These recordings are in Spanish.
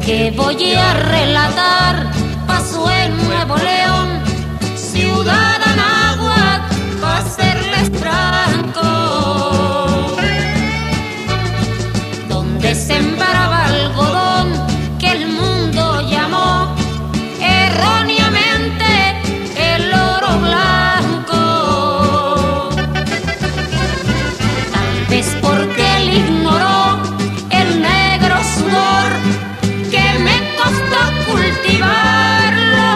que voy a relatar pasó en Nuevo León, ciudad Anáhuac, pa' serles franco, donde sembraba algodón que el mundo llamó erróneamente el oro blanco, tal vez porque él ignoró el negro sudor que me costó cultivarlo,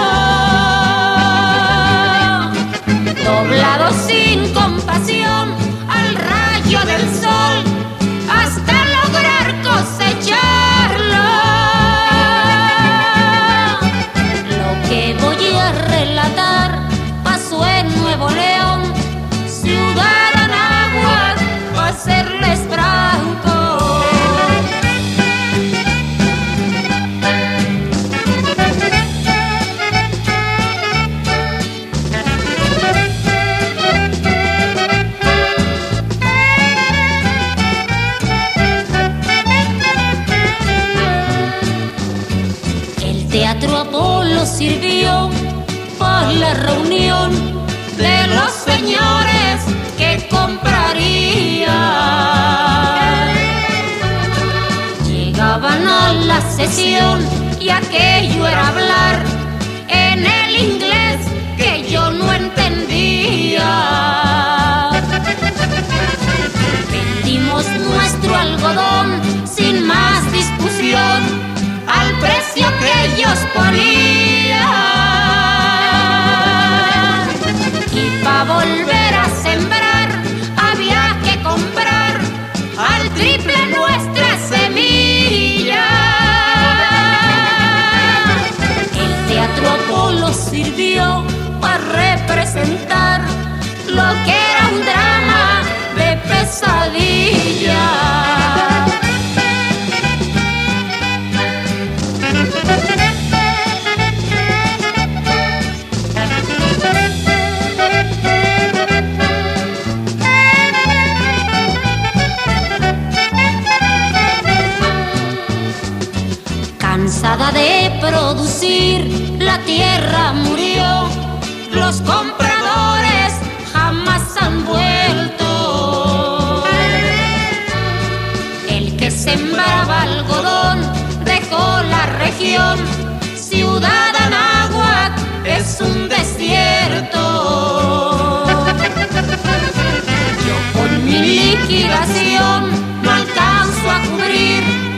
doblado sin compasión al rayo del sol hasta lograr cosecharlo. Lo que voy a relatar pasó en Nuevo León, ciudad Anáhuac, pa' serles franco. Teatro Apolo sirvió para la reunión de los señores que comprarían. Llegaban a la sesión y aquello era hablar en el inglés que yo no entendía. Vendimos nuestro algodón sin más discusión al precio que ellos ponían, y pa' volver a sembrar había que comprar al triple nuestra semilla. El Teatro Apolo sirvió para representar lo que era un drama de pesadilla. Cansada de producir, la tierra murió, los compradores jamás han vuelto. El que sembraba algodón dejó la región, ciudad Anáhuac es un desierto. Yo con mi liquidación no alcanzo a cubrir